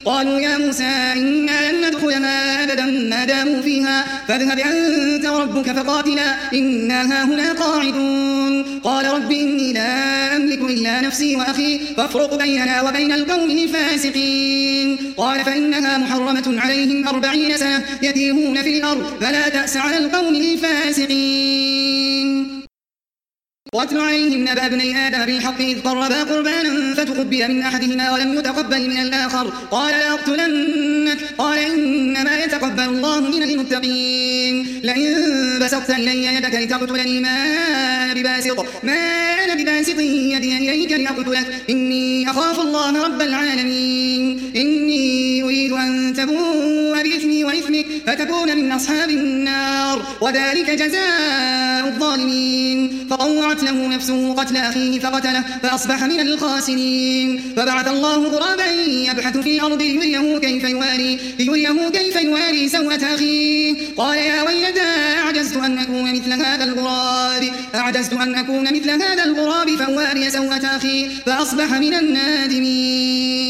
قالوا يا موسى إنا لن ندخلها أبدا ما داموا فيها فاذهب أنت وربك فقاتلا إنا هاهنا قاعدون قال رب إني لا أملك إلا نفسي وأخي فافرق بيننا وبين القوم الفاسقين قال فإنها محرمة عليهم 40 سنة يتيهون في الأرض فلا تأس على القوم الفاسقين واتل عليهم نبأ ابني آدم بالحق إذ قربا قربانا فتقبل من أحدهما ولم يتقبل من الآخر قال لأقتلنك قال إنما يتقبل الله من المتقين لئن بسطت إلي يدك لتقتلني ما أنا بباسط يدي إليك لأقتلك إني أخاف الله رب العالمين إني أريد أن تبوء بإثمي وإثمك فتكون من أصحاب النار وذلك جزاء الظالمين فطوعت له نفسه قتل أخيه فقتله فأصبح من الخاسرين فبعث الله غرابا يبحث في الأرض ليريه كيف يواري سوءة أخيه قال يا ويلتى أعجزت أن أكون مثل هذا الغراب فأواري سوءة أخي فأصبح من النادمين